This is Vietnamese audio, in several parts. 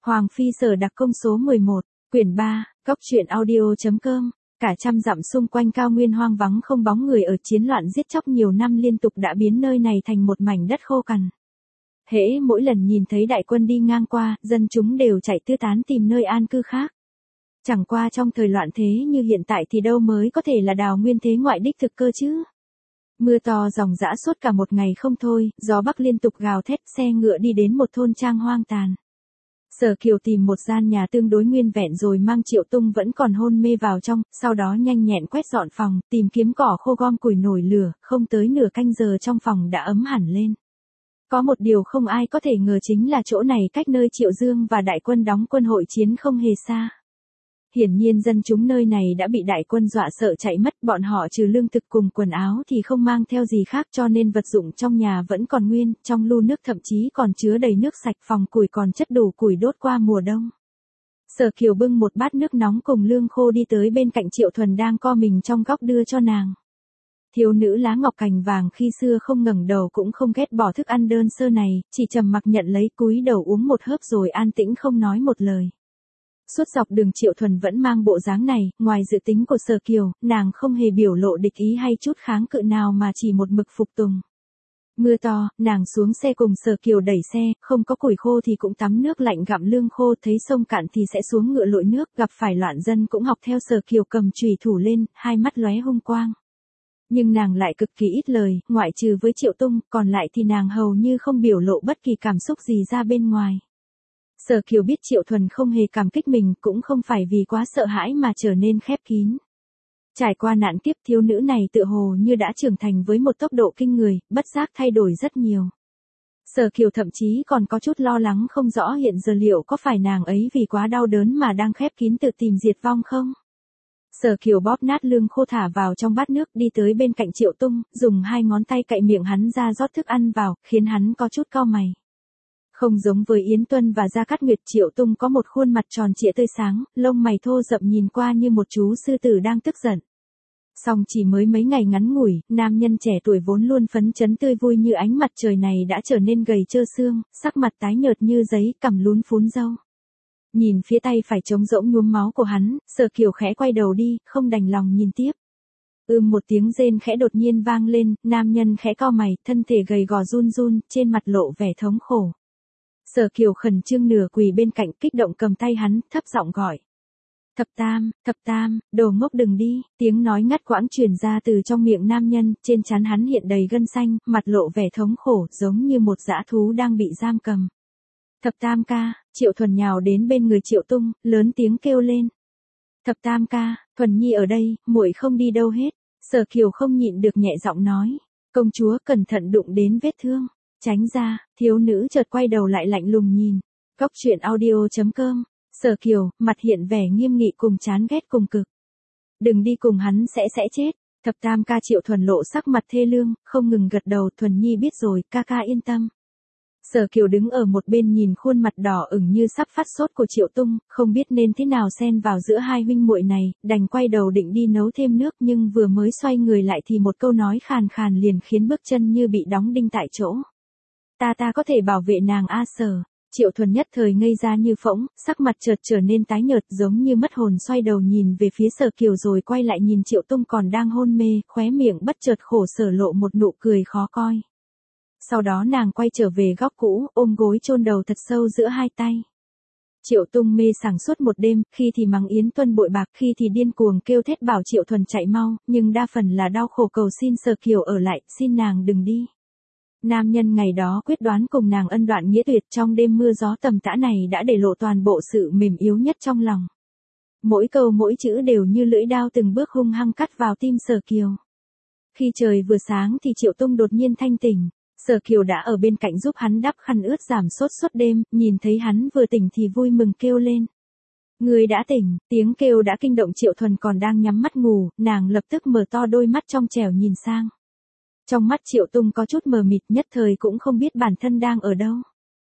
Hoàng Phi Sở Đặc Công số 11, quyển 3, Cốc truyện audio.com. Cả trăm dặm xung quanh cao nguyên hoang vắng không bóng người ở, chiến loạn giết chóc nhiều năm liên tục đã biến nơi này thành một mảnh đất khô cằn. Hễ mỗi lần nhìn thấy đại quân đi ngang qua, dân chúng đều chạy tứ tán tìm nơi an cư khác. Chẳng qua trong thời loạn thế như hiện tại thì đâu mới có thể là đào nguyên thế ngoại đích thực cơ chứ. Mưa to ròng rã suốt cả một ngày không thôi, gió bắc liên tục gào thét, xe ngựa đi đến một thôn trang hoang tàn. Sở Kiều tìm một gian nhà tương đối nguyên vẹn rồi mang Triệu Tung vẫn còn hôn mê vào trong, sau đó nhanh nhẹn quét dọn phòng, tìm kiếm cỏ khô gom củi nổi lửa, không tới nửa canh giờ trong phòng đã ấm hẳn lên. Có một điều không ai có thể ngờ chính là chỗ này cách nơi Triệu Dương và đại quân đóng quân hội chiến không hề xa. Hiển nhiên dân chúng nơi này đã bị đại quân dọa sợ chạy mất, bọn họ trừ lương thực cùng quần áo thì không mang theo gì khác cho nên vật dụng trong nhà vẫn còn nguyên, trong lu nước thậm chí còn chứa đầy nước sạch, phòng củi còn chất đủ củi đốt qua mùa đông. Sở Kiều bưng một bát nước nóng cùng lương khô đi tới bên cạnh Triệu Thuần đang co mình trong góc đưa cho nàng. Thiếu nữ lá ngọc cành vàng khi xưa không ngẩng đầu cũng không ghét bỏ thức ăn đơn sơ này, chỉ trầm mặc nhận lấy cúi đầu uống một hớp rồi an tĩnh không nói một lời. Suốt dọc đường Triệu Thuần vẫn mang bộ dáng này, ngoài dự tính của Sở Kiều, nàng không hề biểu lộ địch ý hay chút kháng cự nào mà chỉ một mực phục tùng. Mưa to, nàng xuống xe cùng Sở Kiều đẩy xe, không có củi khô thì cũng tắm nước lạnh gặm lương khô, thấy sông cạn thì sẽ xuống ngựa lội nước, gặp phải loạn dân cũng học theo Sở Kiều cầm chùy thủ lên, hai mắt lóe hung quang. Nhưng nàng lại cực kỳ ít lời, ngoại trừ với Triệu Tung, còn lại thì nàng hầu như không biểu lộ bất kỳ cảm xúc gì ra bên ngoài. Sở Kiều biết Triệu Thuần không hề cảm kích mình, cũng không phải vì quá sợ hãi mà trở nên khép kín. Trải qua nạn kiếp, thiếu nữ này tựa hồ như đã trưởng thành với một tốc độ kinh người, bất giác thay đổi rất nhiều. Sở Kiều thậm chí còn có chút lo lắng không rõ hiện giờ liệu có phải nàng ấy vì quá đau đớn mà đang khép kín tự tìm diệt vong không? Sở Kiều bóp nát lương khô thả vào trong bát nước, đi tới bên cạnh Triệu Tung, dùng hai ngón tay cạy miệng hắn ra rót thức ăn vào, khiến hắn có chút cau mày. Không giống với Yến Tuân và Gia Cát Nguyệt, Triệu Tung có một khuôn mặt tròn trịa tươi sáng, lông mày thô rậm nhìn qua như một chú sư tử đang tức giận. Song chỉ mới mấy ngày ngắn ngủi, nam nhân trẻ tuổi vốn luôn phấn chấn tươi vui như ánh mặt trời này đã trở nên gầy trơ xương, sắc mặt tái nhợt như giấy, cằm lún phún râu. Nhìn phía tay phải trống rỗng nhuốm máu của hắn, Sở Kiều khẽ quay đầu đi, không đành lòng nhìn tiếp. Một tiếng rên khẽ đột nhiên vang lên, nam nhân khẽ cau mày, thân thể gầy gò run run, trên mặt lộ vẻ thống khổ. Sở Kiều khẩn trương nửa quỳ bên cạnh, kích động cầm tay hắn, thấp giọng gọi. Thập tam, đồ ngốc đừng đi, tiếng nói ngắt quãng truyền ra từ trong miệng nam nhân, trên trán hắn hiện đầy gân xanh, mặt lộ vẻ thống khổ, giống như một dã thú đang bị giam cầm. Thập tam ca, Triệu Thuần nhào đến bên người Triệu Tung, lớn tiếng kêu lên. Thập tam ca, Thuần Nhi ở đây, muội không đi đâu hết. Sở Kiều không nhịn được nhẹ giọng nói. Công chúa cẩn thận đụng đến vết thương. Tránh ra, thiếu nữ chợt quay đầu lại lạnh lùng nhìn. Cốc truyện audio.com. Sở Kiều, mặt hiện vẻ nghiêm nghị cùng chán ghét cùng cực. Đừng đi cùng hắn sẽ chết. Thập tam ca Triệu Thuần lộ sắc mặt thê lương, không ngừng gật đầu. Thuần Nhi biết rồi, ca ca yên tâm. Sở Kiều đứng ở một bên nhìn khuôn mặt đỏ ửng như sắp phát sốt của Triệu Tung, không biết nên thế nào xen vào giữa hai huynh muội này, đành quay đầu định đi nấu thêm nước, nhưng vừa mới xoay người lại thì một câu nói khàn khàn liền khiến bước chân như bị đóng đinh tại chỗ. Ta có thể bảo vệ nàng a Sở. Triệu Thuần nhất thời ngây ra như phỗng, sắc mặt chợt trở nên tái nhợt giống như mất hồn, xoay đầu nhìn về phía Sở Kiều rồi quay lại nhìn Triệu Tung còn đang hôn mê, khóe miệng bất chợt khổ sở lộ một nụ cười khó coi. Sau đó nàng quay trở về góc cũ, ôm gối chôn đầu thật sâu giữa hai tay. Triệu Tung mê sảng suốt một đêm, khi thì mắng Yến Tuân bội bạc, khi thì điên cuồng kêu thét bảo Triệu Thuần chạy mau, nhưng đa phần là đau khổ cầu xin Sở Kiều ở lại, xin nàng đừng đi. Nam nhân ngày đó quyết đoán cùng nàng ân đoạn nghĩa tuyệt, trong đêm mưa gió tầm tã này đã để lộ toàn bộ sự mềm yếu nhất trong lòng. Mỗi câu mỗi chữ đều như lưỡi đao từng bước hung hăng cắt vào tim Sở Kiều. Khi trời vừa sáng thì Triệu Tung đột nhiên thanh tỉnh. Sở Kiều đã ở bên cạnh giúp hắn đắp khăn ướt giảm sốt suốt đêm, nhìn thấy hắn vừa tỉnh thì vui mừng kêu lên. Người đã tỉnh, tiếng kêu đã kinh động Triệu Thuần còn đang nhắm mắt ngủ, nàng lập tức mở to đôi mắt trong trẻo nhìn sang. Trong mắt Triệu Tung có chút mờ mịt, nhất thời cũng không biết bản thân đang ở đâu.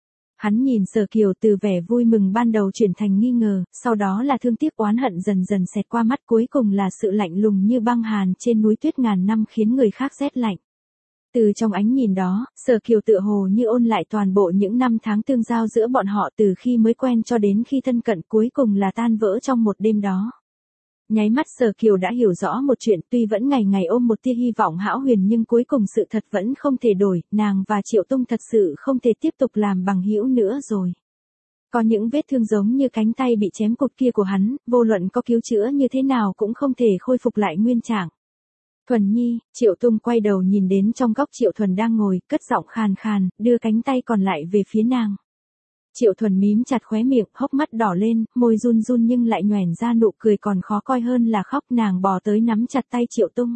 Hắn nhìn Sở Kiều từ vẻ vui mừng ban đầu chuyển thành nghi ngờ, sau đó là thương tiếc oán hận dần dần xẹt qua mắt, cuối cùng là sự lạnh lùng như băng hàn trên núi tuyết ngàn năm khiến người khác rét lạnh. Từ trong ánh nhìn đó, Sở Kiều tựa hồ như ôn lại toàn bộ những năm tháng tương giao giữa bọn họ từ khi mới quen cho đến khi thân cận cuối cùng là tan vỡ trong một đêm đó. Nháy mắt Sở Kiều đã hiểu rõ một chuyện, tuy vẫn ngày ngày ôm một tia hy vọng hão huyền nhưng cuối cùng sự thật vẫn không thể đổi, nàng và Triệu Tung thật sự không thể tiếp tục làm bằng hữu nữa rồi. Có những vết thương giống như cánh tay bị chém cụt kia của hắn, vô luận có cứu chữa như thế nào cũng không thể khôi phục lại nguyên trạng. Thuần Nhi, Triệu Tung quay đầu nhìn đến trong góc Triệu Thuần đang ngồi, cất giọng khàn khàn, đưa cánh tay còn lại về phía nàng. Triệu Thuần mím chặt khóe miệng, hốc mắt đỏ lên, môi run run nhưng lại nhoẻn ra nụ cười còn khó coi hơn là khóc, nàng bò tới nắm chặt tay Triệu Tung.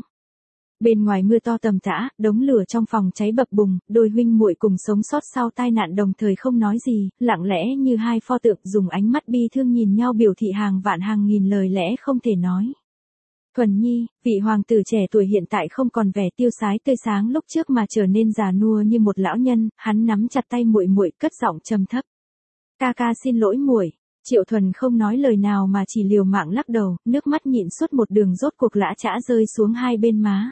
Bên ngoài mưa to tầm tã, đống lửa trong phòng cháy bập bùng, đôi huynh muội cùng sống sót sau tai nạn đồng thời không nói gì, lặng lẽ như hai pho tượng dùng ánh mắt bi thương nhìn nhau biểu thị hàng vạn hàng nghìn lời lẽ không thể nói. Thuần Nhi, vị hoàng tử trẻ tuổi hiện tại không còn vẻ tiêu sái tươi sáng lúc trước mà trở nên già nua như một lão nhân, hắn nắm chặt tay muội muội cất giọng trầm thấp. Ca ca xin lỗi muội. Triệu Thuần không nói lời nào mà chỉ liều mạng lắc đầu, nước mắt nhịn suốt một đường rốt cuộc lã chã rơi xuống hai bên má.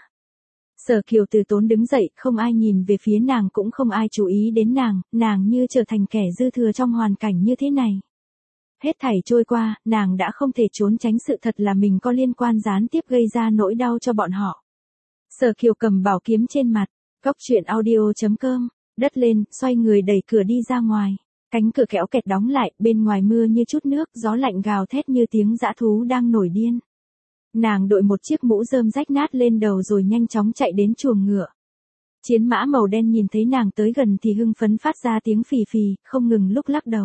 Sở Kiều từ tốn đứng dậy, không ai nhìn về phía nàng cũng không ai chú ý đến nàng như trở thành kẻ dư thừa trong hoàn cảnh như thế này. Hết thảy trôi qua, nàng đã không thể trốn tránh sự thật là mình có liên quan gián tiếp gây ra nỗi đau cho bọn họ. Sở Kiều cầm bảo kiếm trên mặt, góc truyện audio.com, đất lên, xoay người đẩy cửa đi ra ngoài. Cánh cửa kéo kẹt đóng lại, bên ngoài mưa như chút nước, gió lạnh gào thét như tiếng dã thú đang nổi điên. Nàng đội một chiếc mũ rơm rách nát lên đầu rồi nhanh chóng chạy đến chuồng ngựa. Chiến mã màu đen nhìn thấy nàng tới gần thì hưng phấn phát ra tiếng phì phì, không ngừng lúc lắc đầu.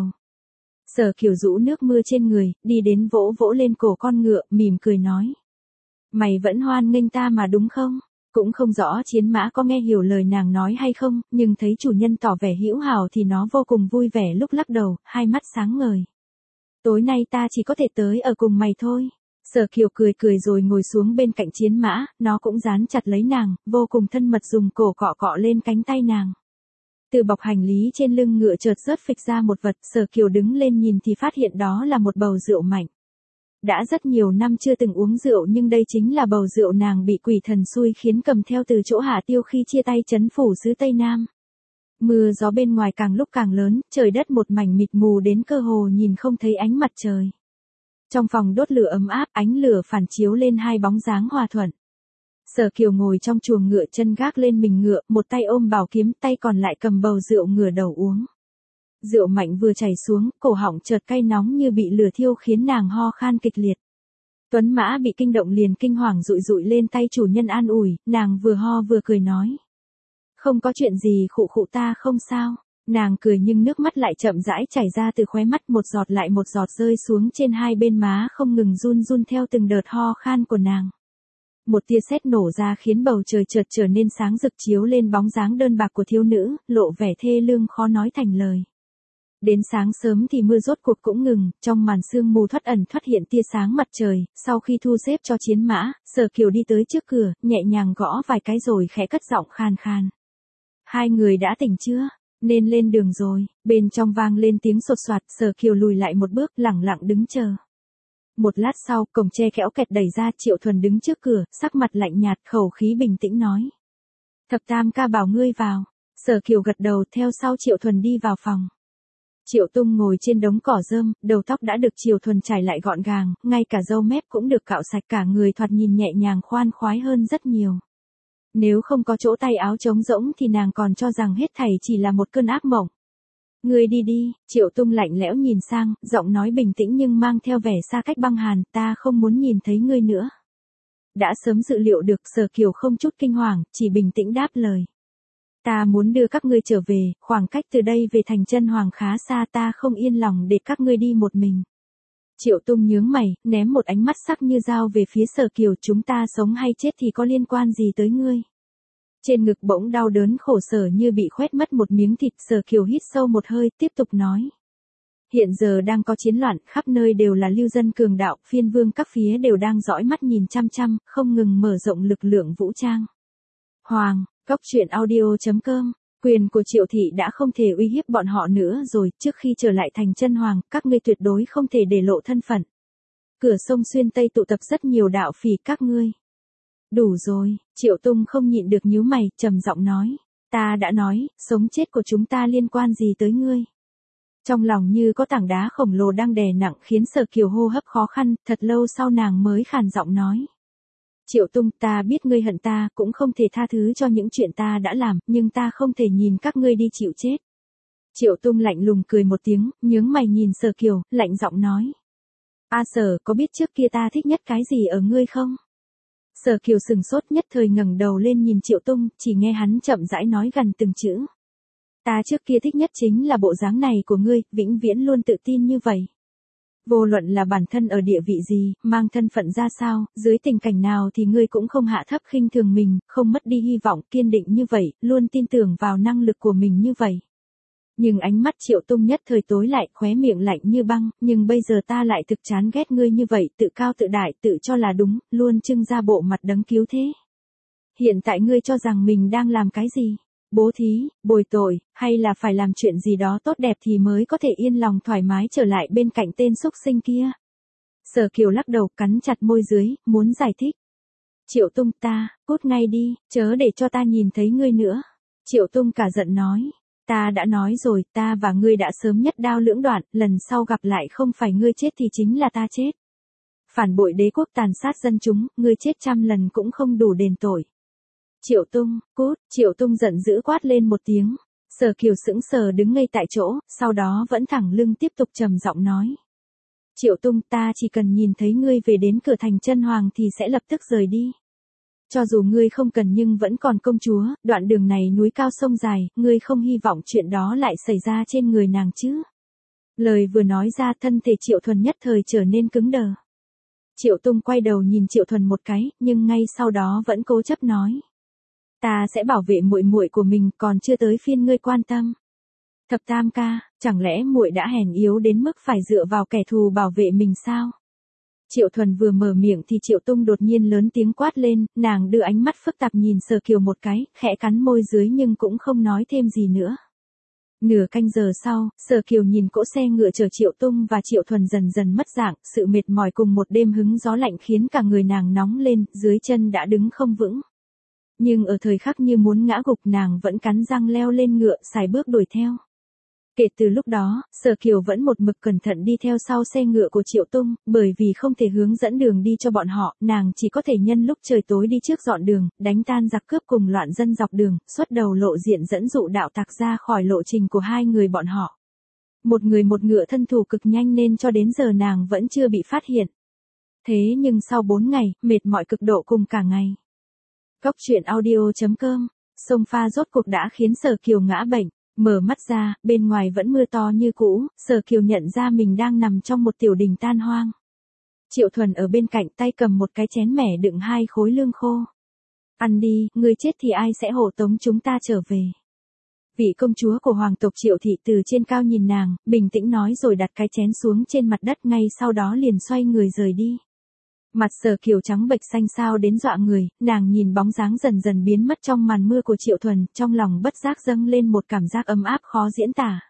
Sở Kiều rũ nước mưa trên người, đi đến vỗ vỗ lên cổ con ngựa, mỉm cười nói. Mày vẫn hoan nghênh ta mà đúng không? Cũng không rõ chiến mã có nghe hiểu lời nàng nói hay không, nhưng thấy chủ nhân tỏ vẻ hữu hảo thì nó vô cùng vui vẻ lúc lắc đầu, hai mắt sáng ngời. Tối nay ta chỉ có thể tới ở cùng mày thôi. Sở Kiều cười cười rồi ngồi xuống bên cạnh chiến mã, nó cũng dán chặt lấy nàng, vô cùng thân mật dùng cổ cọ cọ lên cánh tay nàng. Từ bọc hành lý trên lưng ngựa chợt rớt phịch ra một vật, Sở Kiều đứng lên nhìn thì phát hiện đó là một bầu rượu mạnh. Đã rất nhiều năm chưa từng uống rượu nhưng đây chính là bầu rượu nàng bị quỷ thần xui khiến cầm theo từ chỗ Hạ Tiêu khi chia tay trấn phủ xứ Tây Nam. Mưa gió bên ngoài càng lúc càng lớn, trời đất một mảnh mịt mù đến cơ hồ nhìn không thấy ánh mặt trời. Trong phòng đốt lửa ấm áp, ánh lửa phản chiếu lên hai bóng dáng hòa thuận. Sở Kiều ngồi trong chuồng ngựa, chân gác lên mình ngựa, một tay ôm bảo kiếm, tay còn lại cầm bầu rượu ngửa đầu uống. Rượu mạnh vừa chảy xuống, cổ họng chợt cay nóng như bị lửa thiêu khiến nàng ho khan kịch liệt. Tuấn mã bị kinh động liền kinh hoàng dụi dụi lên tay chủ nhân an ủi, nàng vừa ho vừa cười nói. Không có chuyện gì, khụ khụ ta không sao. Nàng cười nhưng nước mắt lại chậm rãi chảy ra từ khóe mắt, một giọt lại một giọt rơi xuống trên hai bên má không ngừng run run theo từng đợt ho khan của nàng. Một tia sét nổ ra khiến bầu trời chợt trở nên sáng rực chiếu lên bóng dáng đơn bạc của thiếu nữ, lộ vẻ thê lương khó nói thành lời. Đến sáng sớm thì mưa rốt cuộc cũng ngừng, trong màn sương mù thoắt ẩn thoắt hiện tia sáng mặt trời, sau khi thu xếp cho chiến mã, Sở Kiều đi tới trước cửa, nhẹ nhàng gõ vài cái rồi khẽ cất giọng khan khan. Hai người đã tỉnh chưa? Nên lên đường rồi. Bên trong vang lên tiếng sột soạt, Sở Kiều lùi lại một bước, lẳng lặng đứng chờ. Một lát sau, cổng tre kéo kẹt đẩy ra, Triệu Thuần đứng trước cửa, sắc mặt lạnh nhạt, khẩu khí bình tĩnh nói. Thập Tam ca bảo ngươi vào. Sở Kiều gật đầu, theo sau Triệu Thuần đi vào phòng. Triệu Tung ngồi trên đống cỏ rơm, đầu tóc đã được Triệu Thuần trải lại gọn gàng, ngay cả râu mép cũng được cạo sạch, cả người thoạt nhìn nhẹ nhàng khoan khoái hơn rất nhiều. Nếu không có chỗ tay áo trống rỗng thì nàng còn cho rằng hết thảy chỉ là một cơn ác mộng. Ngươi đi đi, Triệu Tung lạnh lẽo nhìn sang, giọng nói bình tĩnh nhưng mang theo vẻ xa cách băng hàn, ta không muốn nhìn thấy ngươi nữa. Đã sớm dự liệu được, Sở Kiều không chút kinh hoàng, chỉ bình tĩnh đáp lời. Ta muốn đưa các ngươi trở về, khoảng cách từ đây về thành Chân Hoàng khá xa, ta không yên lòng để các ngươi đi một mình. Triệu Tung nhướng mày, ném một ánh mắt sắc như dao về phía Sở Kiều, chúng ta sống hay chết thì có liên quan gì tới ngươi. Trên ngực bỗng đau đớn khổ sở như bị khoét mất một miếng thịt, Sở Kiều hít sâu một hơi, tiếp tục nói. Hiện giờ đang có chiến loạn, khắp nơi đều là lưu dân cường đạo, phiên vương các phía đều đang dõi mắt nhìn chăm chăm, không ngừng mở rộng lực lượng vũ trang. Hoàng, góc truyện audio.com, quyền của Triệu thị đã không thể uy hiếp bọn họ nữa rồi, trước khi trở lại thành Chân Hoàng, các ngươi tuyệt đối không thể để lộ thân phận. Cửa sông Xuyên Tây tụ tập rất nhiều đạo phỉ các ngươi. Đủ rồi, Triệu Tung không nhịn được nhíu mày, trầm giọng nói. Ta đã nói, sống chết của chúng ta liên quan gì tới ngươi. Trong lòng như có tảng đá khổng lồ đang đè nặng khiến Sở Kiều hô hấp khó khăn, thật lâu sau nàng mới khàn giọng nói. Triệu Tung, ta biết ngươi hận ta, cũng không thể tha thứ cho những chuyện ta đã làm, nhưng ta không thể nhìn các ngươi đi chịu chết. Triệu Tung lạnh lùng cười một tiếng, nhướng mày nhìn Sở Kiều, lạnh giọng nói. A Sở, có biết trước kia ta thích nhất cái gì ở ngươi không? Sở Kiều sừng sốt nhất thời ngẩng đầu lên nhìn Triệu Tung, chỉ nghe hắn chậm rãi nói gần từng chữ. Ta trước kia thích nhất chính là bộ dáng này của ngươi, vĩnh viễn luôn tự tin như vậy. Vô luận là bản thân ở địa vị gì, mang thân phận ra sao, dưới tình cảnh nào thì ngươi cũng không hạ thấp khinh thường mình, không mất đi hy vọng, kiên định như vậy, luôn tin tưởng vào năng lực của mình như vậy. Nhưng ánh mắt Triệu Tung nhất thời tối lại, khóe miệng lạnh như băng, nhưng bây giờ ta lại thực chán ghét ngươi như vậy, tự cao tự đại, tự cho là đúng, luôn trưng ra bộ mặt đấng cứu thế. Hiện tại ngươi cho rằng mình đang làm cái gì? Bố thí, bồi tội, hay là phải làm chuyện gì đó tốt đẹp thì mới có thể yên lòng thoải mái trở lại bên cạnh tên xúc sinh kia. Sở Kiều lắc đầu, cắn chặt môi dưới, muốn giải thích. Triệu Tung, ta, cút ngay đi, chớ để cho ta nhìn thấy ngươi nữa. Triệu Tung cả giận nói. Ta đã nói rồi, ta và ngươi đã sớm nhất đao lưỡng đoạn, lần sau gặp lại không phải ngươi chết thì chính là ta chết. Phản bội đế quốc, tàn sát dân chúng, ngươi chết 100 lần cũng không đủ đền tội. Triệu Tung, cút, Triệu Tung giận dữ quát lên một tiếng. Sở Kiều sững sờ đứng ngây tại chỗ, sau đó vẫn thẳng lưng tiếp tục trầm giọng nói. Triệu Tung, ta chỉ cần nhìn thấy ngươi về đến cửa thành Chân Hoàng thì sẽ lập tức rời đi. Cho dù ngươi không cần nhưng vẫn còn công chúa, đoạn đường này núi cao sông dài, ngươi không hy vọng chuyện đó lại xảy ra trên người nàng chứ. Lời vừa nói ra, thân thể Triệu Thuần nhất thời trở nên cứng đờ. Triệu Tung quay đầu nhìn Triệu Thuần một cái, nhưng ngay sau đó vẫn cố chấp nói. Ta sẽ bảo vệ muội muội của mình, còn chưa tới phiên ngươi quan tâm. Thập Tam ca, chẳng lẽ muội đã hèn yếu đến mức phải dựa vào kẻ thù bảo vệ mình sao? Triệu Thuần vừa mở miệng thì Triệu Tung đột nhiên lớn tiếng quát lên, nàng đưa ánh mắt phức tạp nhìn Sở Kiều một cái, khẽ cắn môi dưới nhưng cũng không nói thêm gì nữa. Nửa canh giờ sau, Sở Kiều nhìn cỗ xe ngựa chở Triệu Tung và Triệu Thuần dần dần mất dạng, sự mệt mỏi cùng một đêm hứng gió lạnh khiến cả người nàng nóng lên, dưới chân đã đứng không vững. Nhưng ở thời khắc như muốn ngã gục nàng vẫn cắn răng leo lên ngựa, sải bước đuổi theo. Kể từ lúc đó, Sở Kiều vẫn một mực cẩn thận đi theo sau xe ngựa của Triệu Tung, bởi vì không thể hướng dẫn đường đi cho bọn họ, nàng chỉ có thể nhân lúc trời tối đi trước dọn đường, đánh tan giặc cướp cùng loạn dân dọc đường, xuất đầu lộ diện dẫn dụ đạo tặc ra khỏi lộ trình của hai người bọn họ. Một người một ngựa thân thủ cực nhanh nên cho đến giờ nàng vẫn chưa bị phát hiện. Thế nhưng sau 4 ngày, mệt mỏi cực độ cùng cả ngày. Góc truyện audio.com, sông pha rốt cuộc đã khiến Sở Kiều ngã bệnh. Mở mắt ra, bên ngoài vẫn mưa to như cũ, Sở Kiều nhận ra mình đang nằm trong một tiểu đình tan hoang. Triệu Thuần ở bên cạnh tay cầm một cái chén mẻ đựng 2 khối lương khô. Ăn đi, ngươi chết thì ai sẽ hộ tống chúng ta trở về. Vị công chúa của hoàng tộc Triệu thị từ trên cao nhìn nàng, bình tĩnh nói rồi đặt cái chén xuống trên mặt đất, ngay sau đó liền xoay người rời đi. Mặt Sở Kiều trắng bệch xanh xao đến dọa người, nàng nhìn bóng dáng dần dần biến mất trong màn mưa của Triệu Thuần, trong lòng bất giác dâng lên một cảm giác ấm áp khó diễn tả.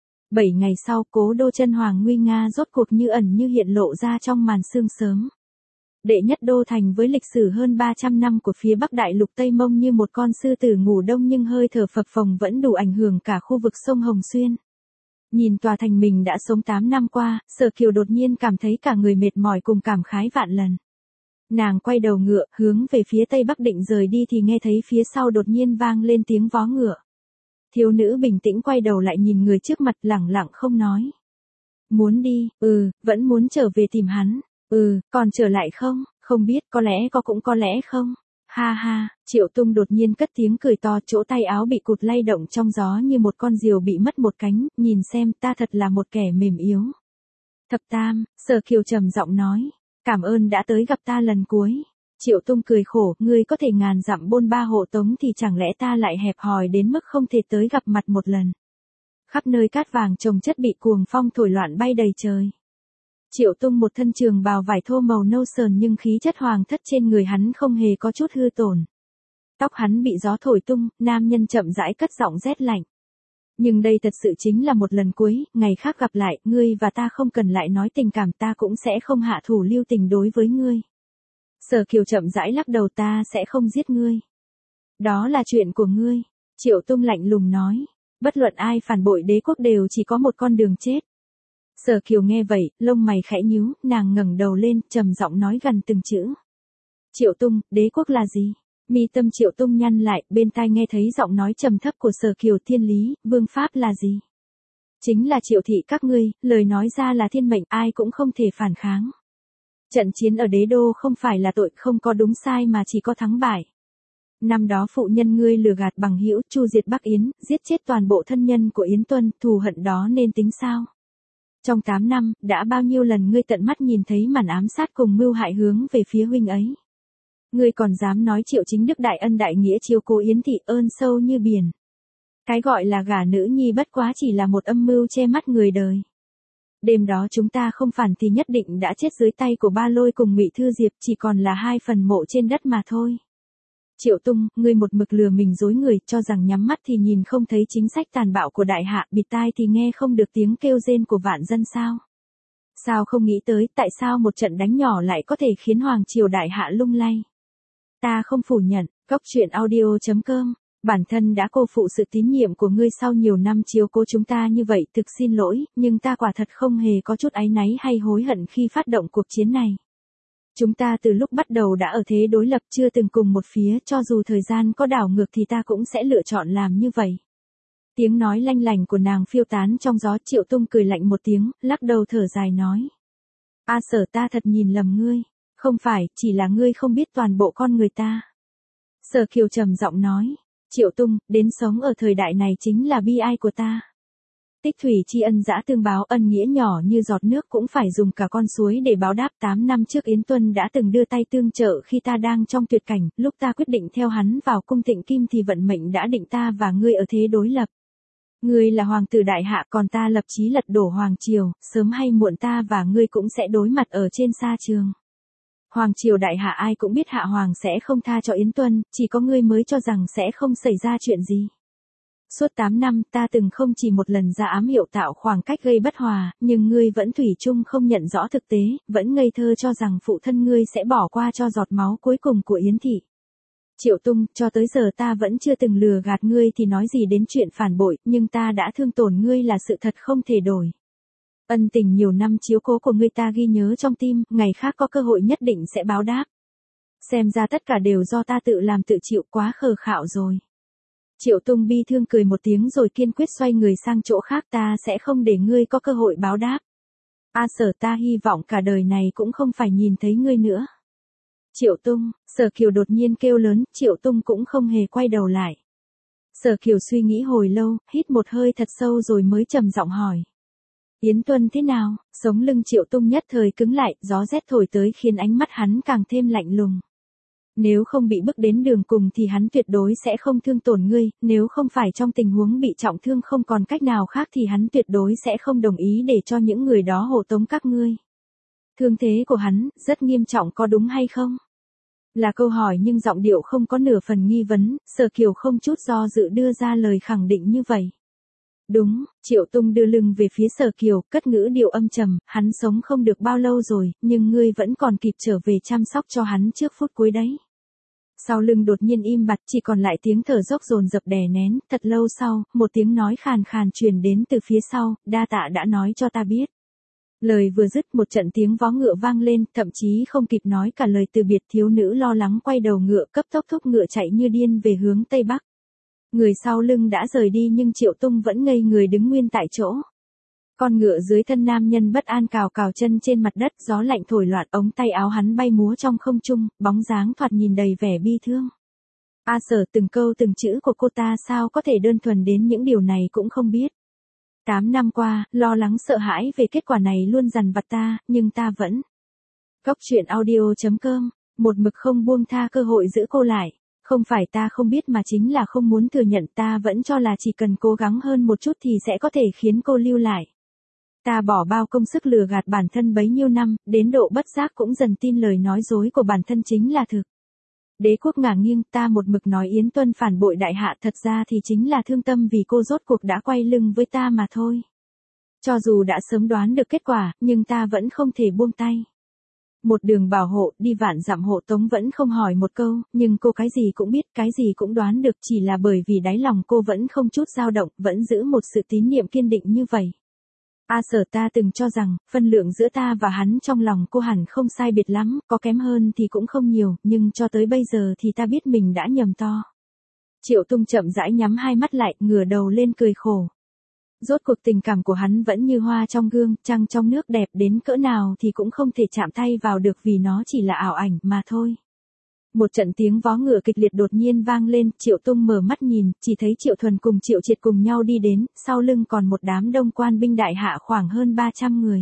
7 ngày sau, cố đô Chân Hoàng nguy nga rốt cuộc như ẩn như hiện lộ ra trong màn sương sớm. Đệ nhất đô thành với lịch sử hơn 300 năm của phía Bắc Đại Lục Tây Mông như một con sư tử ngủ đông nhưng hơi thở phập phồng vẫn đủ ảnh hưởng cả khu vực sông Hồng Xuyên. Nhìn tòa thành mình đã sống 8 năm qua, Sở Kiều đột nhiên cảm thấy cả người mệt mỏi cùng cảm khái vạn lần. Nàng quay đầu ngựa, hướng về phía tây bắc định rời đi thì nghe thấy phía sau đột nhiên vang lên tiếng vó ngựa. Thiếu nữ bình tĩnh quay đầu lại nhìn người trước mặt, lẳng lặng không nói. Muốn đi, vẫn muốn trở về tìm hắn, còn trở lại không, không biết, có lẽ có cũng có lẽ không. Ha ha, Triệu Tung đột nhiên cất tiếng cười to, chỗ tay áo bị cụt lay động trong gió như một con diều bị mất một cánh, nhìn xem ta thật là một kẻ mềm yếu. Thập Tam, Sở Kiều trầm giọng nói, cảm ơn đã tới gặp ta lần cuối. Triệu Tung cười khổ, ngươi có thể ngàn dặm bôn ba hộ tống thì chẳng lẽ ta lại hẹp hòi đến mức không thể tới gặp mặt một lần. Khắp nơi cát vàng chồng chất bị cuồng phong thổi loạn bay đầy trời. Triệu Tung một thân trường bào vải thô màu nâu sờn nhưng khí chất hoàng thất trên người hắn không hề có chút hư tổn. Tóc hắn bị gió thổi tung, nam nhân chậm rãi cất giọng rét lạnh. Nhưng đây thật sự chính là một lần cuối, ngày khác gặp lại, ngươi và ta không cần lại nói tình cảm, ta cũng sẽ không hạ thủ lưu tình đối với ngươi. Sở Kiều chậm rãi lắc đầu, ta sẽ không giết ngươi. Đó là chuyện của ngươi. Triệu Tung lạnh lùng nói. Bất luận ai phản bội đế quốc đều chỉ có một con đường chết. Sở Kiều nghe vậy, lông mày khẽ nhíu, nàng ngẩng đầu lên, trầm giọng nói gần từng chữ. Triệu Tung, đế quốc là gì? Mi tâm Triệu Tung nhăn lại, bên tai nghe thấy giọng nói trầm thấp của Sở Kiều, thiên lý, vương pháp là gì? Chính là Triệu thị các ngươi, lời nói ra là thiên mệnh, ai cũng không thể phản kháng. Trận chiến ở đế đô không phải là tội, không có đúng sai mà chỉ có thắng bại. Năm đó phụ nhân ngươi lừa gạt bằng hữu, chu diệt Bắc Yến, giết chết toàn bộ thân nhân của Yến Tuân, thù hận đó nên tính sao? Trong 8 năm, đã bao nhiêu lần ngươi tận mắt nhìn thấy màn ám sát cùng mưu hại hướng về phía huynh ấy? Ngươi còn dám nói Triệu Chính Đức đại ân đại nghĩa chiếu cố Yến thị, ơn sâu như biển. Cái gọi là gả nữ nhi bất quá chỉ là một âm mưu che mắt người đời. Đêm đó chúng ta không phản thì nhất định đã chết dưới tay của Ba Lôi cùng Ngụy Thư Diệp, chỉ còn là 2 phần mộ trên đất mà thôi. Triệu Tung, ngươi một mực lừa mình dối người, cho rằng nhắm mắt thì nhìn không thấy chính sách tàn bạo của đại hạ, bịt tai thì nghe không được tiếng kêu rên của vạn dân sao? Sao không nghĩ tới, tại sao một trận đánh nhỏ lại có thể khiến hoàng triều đại hạ lung lay? Ta không phủ nhận, Góc Truyện Audio.com, bản thân đã cô phụ sự tín nhiệm của ngươi sau nhiều năm chiếu cố chúng ta như vậy, thực xin lỗi, nhưng ta quả thật không hề có chút áy náy hay hối hận khi phát động cuộc chiến này. Chúng ta từ lúc bắt đầu đã ở thế đối lập, chưa từng cùng một phía, cho dù thời gian có đảo ngược thì ta cũng sẽ lựa chọn làm như vậy. Tiếng nói lanh lành của nàng phiêu tán trong gió. Triệu Tung cười lạnh một tiếng, lắc đầu thở dài nói. A Sở, ta thật nhìn lầm ngươi. Không phải, chỉ là ngươi không biết toàn bộ con người ta. Sở Kiều trầm giọng nói. Triệu Tung, đến sống ở thời đại này chính là bi ai của ta. Tích thủy tri ân dã tương báo, ân nghĩa nhỏ như giọt nước cũng phải dùng cả con suối để báo đáp. 8 năm trước Yến Tuân đã từng đưa tay tương trợ khi ta đang trong tuyệt cảnh, lúc ta quyết định theo hắn vào cung Tịnh Kim thì vận mệnh đã định ta và ngươi ở thế đối lập. Ngươi là hoàng tử đại hạ, còn ta lập chí lật đổ hoàng triều, sớm hay muộn ta và ngươi cũng sẽ đối mặt ở trên sa trường. Hoàng triều đại hạ ai cũng biết hạ hoàng sẽ không tha cho Yến Tuân, chỉ có ngươi mới cho rằng sẽ không xảy ra chuyện gì. Suốt 8 năm ta từng không chỉ một lần ra ám hiệu tạo khoảng cách gây bất hòa, nhưng ngươi vẫn thủy chung không nhận rõ thực tế, vẫn ngây thơ cho rằng phụ thân ngươi sẽ bỏ qua cho giọt máu cuối cùng của Yến thị. Triệu Tung, cho tới giờ ta vẫn chưa từng lừa gạt ngươi thì nói gì đến chuyện phản bội, nhưng ta đã thương tổn ngươi là sự thật không thể đổi. Ân tình nhiều năm chiếu cố của ngươi ta ghi nhớ trong tim, ngày khác có cơ hội nhất định sẽ báo đáp. Xem ra tất cả đều do ta tự làm tự chịu, quá khờ khạo rồi. Triệu Tung bi thương cười một tiếng rồi kiên quyết xoay người sang chỗ khác, ta sẽ không để ngươi có cơ hội báo đáp. A Sở, ta hy vọng cả đời này cũng không phải nhìn thấy ngươi nữa. Triệu Tung, Sở Kiều đột nhiên kêu lớn, Triệu Tung cũng không hề quay đầu lại. Sở Kiều suy nghĩ hồi lâu, hít một hơi thật sâu rồi mới trầm giọng hỏi. Yến Tuân thế nào? Sống lưng Triệu Tung nhất thời cứng lại, gió rét thổi tới khiến ánh mắt hắn càng thêm lạnh lùng. Nếu không bị bước đến đường cùng thì hắn tuyệt đối sẽ không thương tổn ngươi, nếu không phải trong tình huống bị trọng thương không còn cách nào khác thì hắn tuyệt đối sẽ không đồng ý để cho những người đó hộ tống các ngươi. Thương thế của hắn, rất nghiêm trọng có đúng hay không? Là câu hỏi nhưng giọng điệu không có nửa phần nghi vấn, Sở Kiều không chút do dự đưa ra lời khẳng định như vậy. Đúng, Triệu Tung đưa lưng về phía Sở Kiều, cất ngữ điệu âm trầm, hắn sống không được bao lâu rồi, nhưng ngươi vẫn còn kịp trở về chăm sóc cho hắn trước phút cuối đấy. Sau lưng đột nhiên im bặt, chỉ còn lại tiếng thở dốc dồn dập đè nén, thật lâu sau, một tiếng nói khàn khàn truyền đến từ phía sau, đa tạ đã nói cho ta biết. Lời vừa dứt một trận tiếng vó ngựa vang lên, thậm chí không kịp nói cả lời từ biệt, thiếu nữ lo lắng quay đầu ngựa cấp tốc thúc ngựa chạy như điên về hướng Tây Bắc. Người sau lưng đã rời đi nhưng Triệu Tung vẫn ngây người đứng nguyên tại chỗ. Con ngựa dưới thân nam nhân bất an cào cào chân trên mặt đất, gió lạnh thổi loạn, ống tay áo hắn bay múa trong không trung, bóng dáng thoạt nhìn đầy vẻ bi thương. A Sở, từng câu từng chữ của cô ta sao có thể đơn thuần đến những điều này cũng không biết. 8 năm qua, lo lắng sợ hãi về kết quả này luôn dằn vặt ta, nhưng ta vẫn. Góc Truyện Audio.com, một mực không buông tha cơ hội giữ cô lại. Không phải ta không biết mà chính là không muốn thừa nhận, ta vẫn cho là chỉ cần cố gắng hơn một chút thì sẽ có thể khiến cô lưu lại. Ta bỏ bao công sức lừa gạt bản thân bấy nhiêu năm, đến độ bất giác cũng dần tin lời nói dối của bản thân chính là thực. Đế quốc ngả nghiêng, ta một mực nói Yến Tuân phản bội đại hạ, thật ra thì chính là thương tâm vì cô rốt cuộc đã quay lưng với ta mà thôi. Cho dù đã sớm đoán được kết quả, nhưng ta vẫn không thể buông tay. Một đường bảo hộ, đi vạn dặm hộ tống vẫn không hỏi một câu, nhưng cô cái gì cũng biết, cái gì cũng đoán được, chỉ là bởi vì đáy lòng cô vẫn không chút dao động, vẫn giữ một sự tín niệm kiên định như vậy. Sở ta từng cho rằng, phân lượng giữa ta và hắn trong lòng cô hẳn không sai biệt lắm, có kém hơn thì cũng không nhiều, nhưng cho tới bây giờ thì ta biết mình đã nhầm to. Triệu Tung chậm rãi nhắm hai mắt lại, ngửa đầu lên cười khổ. Rốt cuộc tình cảm của hắn vẫn như hoa trong gương, trăng trong nước đẹp đến cỡ nào thì cũng không thể chạm tay vào được vì nó chỉ là ảo ảnh mà thôi. Một trận tiếng vó ngựa kịch liệt đột nhiên vang lên, Triệu Tung mở mắt nhìn, chỉ thấy Triệu Thuần cùng Triệu Triệt cùng nhau đi đến, sau lưng còn một đám đông quan binh đại hạ khoảng hơn 300 người.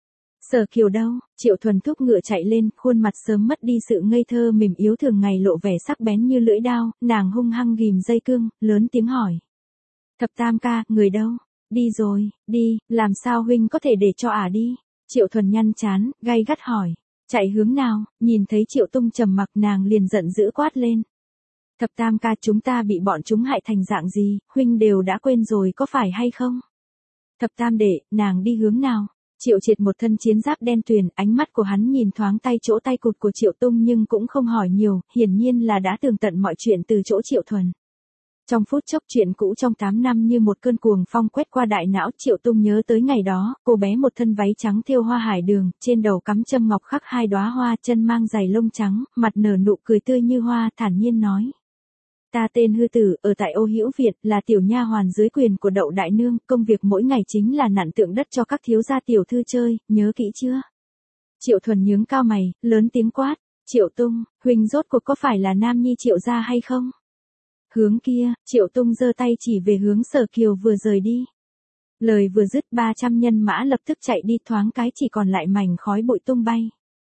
Sở Kiều đâu? Triệu Thuần thúc ngựa chạy lên, khuôn mặt sớm mất đi sự ngây thơ mềm yếu thường ngày lộ vẻ sắc bén như lưỡi dao, nàng hung hăng ghim dây cương, lớn tiếng hỏi. Thập Tam ca, người đâu? Đi rồi, đi, làm sao huynh có thể để cho đi? Triệu Thuần nhăn chán, gay gắt hỏi. Chạy hướng nào? Nhìn thấy Triệu Tung trầm mặc nàng liền giận dữ quát lên. Thập Tam ca, chúng ta bị bọn chúng hại thành dạng gì, huynh đều đã quên rồi có phải hay không? Thập Tam đệ, nàng đi hướng nào? Triệu Triệt một thân chiến giáp đen tuyền, ánh mắt của hắn nhìn thoáng tay chỗ tay cụt của Triệu Tung nhưng cũng không hỏi nhiều, hiển nhiên là đã tường tận mọi chuyện từ chỗ Triệu Thuần. Trong phút chốc chuyện cũ trong 8 năm như một cơn cuồng phong quét qua đại não, Triệu Tung nhớ tới ngày đó, cô bé một thân váy trắng thêu hoa hải đường, trên đầu cắm châm ngọc khắc 2 đóa hoa, chân mang giày lông trắng, mặt nở nụ cười tươi như hoa, thản nhiên nói. Ta tên Hư Tử, ở tại Ô Hữu Việt, là tiểu nha hoàn dưới quyền của Đậu đại nương, công việc mỗi ngày chính là nặn tượng đất cho các thiếu gia tiểu thư chơi, nhớ kỹ chưa? Triệu Thuần nhướng cao mày, lớn tiếng quát. Triệu Tung, huynh rốt cuộc có phải là nam nhi Triệu gia hay không? Hướng kia, Triệu Tung giơ tay chỉ về hướng Sở Kiều vừa rời đi. Lời vừa dứt 300 nhân mã lập tức chạy đi, thoáng cái chỉ còn lại mảnh khói bụi tung bay.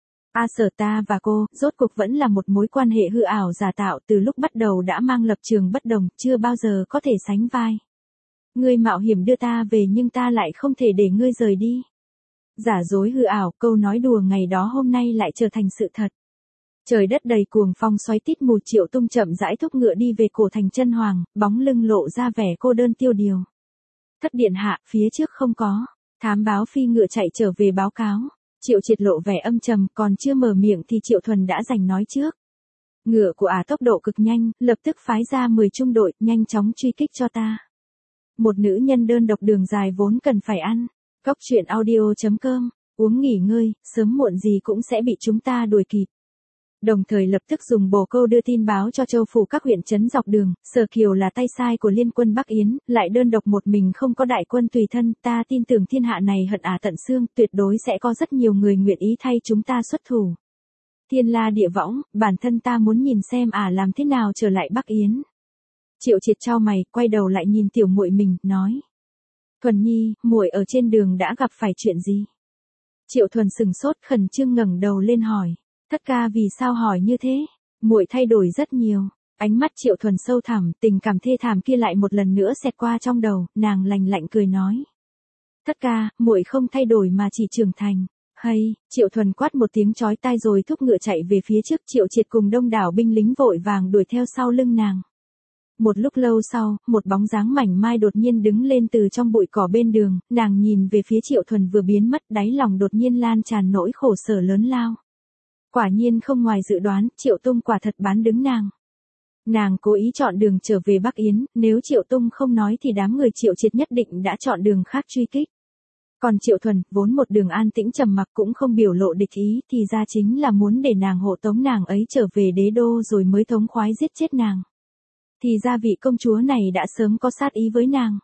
Sở ta và cô, rốt cuộc vẫn là một mối quan hệ hư ảo giả tạo, từ lúc bắt đầu đã mang lập trường bất đồng, chưa bao giờ có thể sánh vai. Ngươi mạo hiểm đưa ta về nhưng ta lại không thể để ngươi rời đi. Giả dối hư ảo, câu nói đùa ngày đó hôm nay lại trở thành sự thật. Trời đất đầy cuồng phong xoáy tít mù, Triệu Tung chậm rãi thúc ngựa đi về cổ thành Chân Hoàng, bóng lưng lộ ra vẻ cô đơn tiêu điều. Thất điện hạ, phía trước không có. Thám báo phi ngựa chạy trở về báo cáo. Triệu Triệt lộ vẻ âm trầm, còn chưa mở miệng thì Triệu Thuần đã giành nói trước. Ngựa của tốc độ cực nhanh, lập tức phái ra 10 trung đội, nhanh chóng truy kích cho ta. Một nữ nhân đơn độc đường dài vốn cần phải ăn. Cóc truyện audio.com, uống nghỉ ngơi, sớm muộn gì cũng sẽ bị chúng ta đuổi kịp. Đồng thời lập tức dùng bồ câu đưa tin báo cho châu phủ các huyện trấn dọc đường, Sở Kiều là tay sai của liên quân Bắc Yến, lại đơn độc một mình không có đại quân tùy thân, ta tin tưởng thiên hạ này hận tận xương, tuyệt đối sẽ có rất nhiều người nguyện ý thay chúng ta xuất thủ. Thiên la địa võng, bản thân ta muốn nhìn xem làm thế nào trở lại Bắc Yến. Triệu Triệt chau mày, quay đầu lại nhìn tiểu muội mình, nói. Thuần nhi, muội ở trên đường đã gặp phải chuyện gì? Triệu Thuần sừng sốt, khẩn trương ngẩng đầu lên hỏi. Thất ca vì sao hỏi như thế? Muội thay đổi rất nhiều. Ánh mắt Triệu Thuần sâu thẳm, tình cảm thê thảm kia lại một lần nữa xẹt qua trong đầu, nàng lạnh lạnh cười nói. Thất ca, muội không thay đổi mà chỉ trưởng thành. Hay, Triệu Thuần quát một tiếng chói tai rồi thúc ngựa chạy về phía trước, Triệu Triệt cùng đông đảo binh lính vội vàng đuổi theo sau lưng nàng. Một lúc lâu sau, một bóng dáng mảnh mai đột nhiên đứng lên từ trong bụi cỏ bên đường, nàng nhìn về phía Triệu Thuần vừa biến mất, đáy lòng đột nhiên lan tràn nỗi khổ sở lớn lao. Quả nhiên không ngoài dự đoán, Triệu Tung quả thật bán đứng nàng. Nàng cố ý chọn đường trở về Bắc Yến, nếu Triệu Tung không nói thì đám người Triệu Triệt nhất định đã chọn đường khác truy kích. Còn Triệu Thuần, vốn một đường an tĩnh trầm mặc cũng không biểu lộ địch ý, thì ra chính là muốn để nàng hộ tống nàng ấy trở về đế đô rồi mới thống khoái giết chết nàng. Thì ra vị công chúa này đã sớm có sát ý với nàng.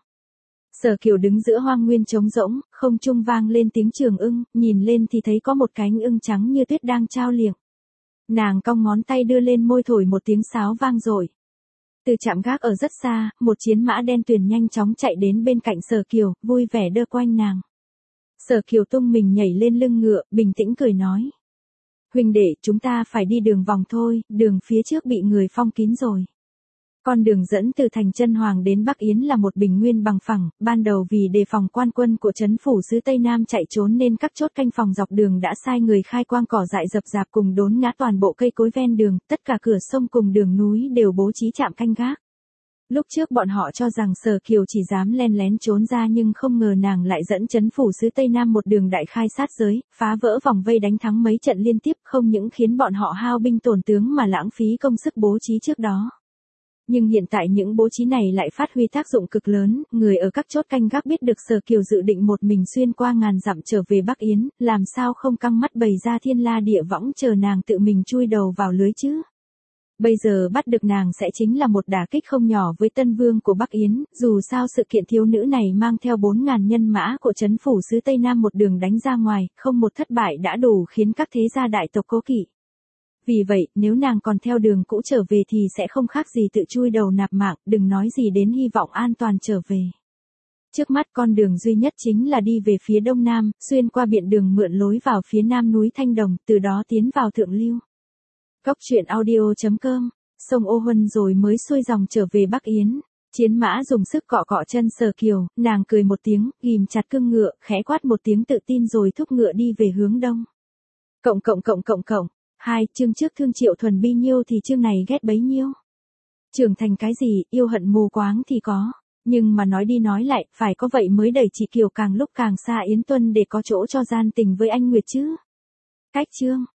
Sở Kiều đứng giữa hoang nguyên trống rỗng, không trung vang lên tiếng trường ưng, nhìn lên thì thấy có một cánh ưng trắng như tuyết đang trao liệng. Nàng cong ngón tay đưa lên môi thổi một tiếng sáo vang dội. Từ trạm gác ở rất xa, một chiến mã đen tuyền nhanh chóng chạy đến bên cạnh Sở Kiều, vui vẻ đơ quanh nàng. Sở Kiều tung mình nhảy lên lưng ngựa, bình tĩnh cười nói. Huynh đệ, chúng ta phải đi đường vòng thôi, đường phía trước bị người phong kín rồi. Con đường dẫn từ thành Chân Hoàng đến Bắc Yến là một bình nguyên bằng phẳng, ban đầu vì đề phòng quan quân của trấn phủ sứ Tây Nam chạy trốn nên các chốt canh phòng dọc đường đã sai người khai quang cỏ dại rậm rạp cùng đốn ngã toàn bộ cây cối ven đường, tất cả cửa sông cùng đường núi đều bố trí trạm canh gác. Lúc trước bọn họ cho rằng Sở Kiều chỉ dám len lén trốn ra nhưng không ngờ nàng lại dẫn trấn phủ sứ Tây Nam một đường đại khai sát giới, phá vỡ vòng vây đánh thắng mấy trận liên tiếp không những khiến bọn họ hao binh tổn tướng mà lãng phí công sức bố trí trước đó. Nhưng hiện tại những bố trí này lại phát huy tác dụng cực lớn, người ở các chốt canh gác biết được Sở Kiều dự định một mình xuyên qua ngàn dặm trở về Bắc Yến, làm sao không căng mắt bày ra thiên la địa võng chờ nàng tự mình chui đầu vào lưới chứ. Bây giờ bắt được nàng sẽ chính là một đả kích không nhỏ với tân vương của Bắc Yến, dù sao sự kiện thiếu nữ này mang theo 4.000 nhân mã của trấn phủ sứ Tây Nam một đường đánh ra ngoài, không một thất bại đã đủ khiến các thế gia đại tộc cố kỵ. Vì vậy, nếu nàng còn theo đường cũ trở về thì sẽ không khác gì tự chui đầu nạp mạng, đừng nói gì đến hy vọng an toàn trở về. Trước mắt con đường duy nhất chính là đi về phía đông nam, xuyên qua biện đường mượn lối vào phía nam núi Thanh Đồng, từ đó tiến vào Thượng Lưu. Cốc truyện audio.com, sông Ô Huân rồi mới xuôi dòng trở về Bắc Yến. Chiến mã dùng sức cọ cọ chân Sở Kiều, nàng cười một tiếng, ghim chặt cương ngựa, khẽ quát một tiếng tự tin rồi thúc ngựa đi về hướng đông. Hai, chương trước thương Triệu Thuần bi nhiêu thì chương này ghét bấy nhiêu. Trưởng thành cái gì, yêu hận mù quáng thì có. Nhưng mà nói đi nói lại, phải có vậy mới đẩy chị Kiều càng lúc càng xa Yến Tuân để có chỗ cho gian tình với anh Nguyệt chứ. Cách chương.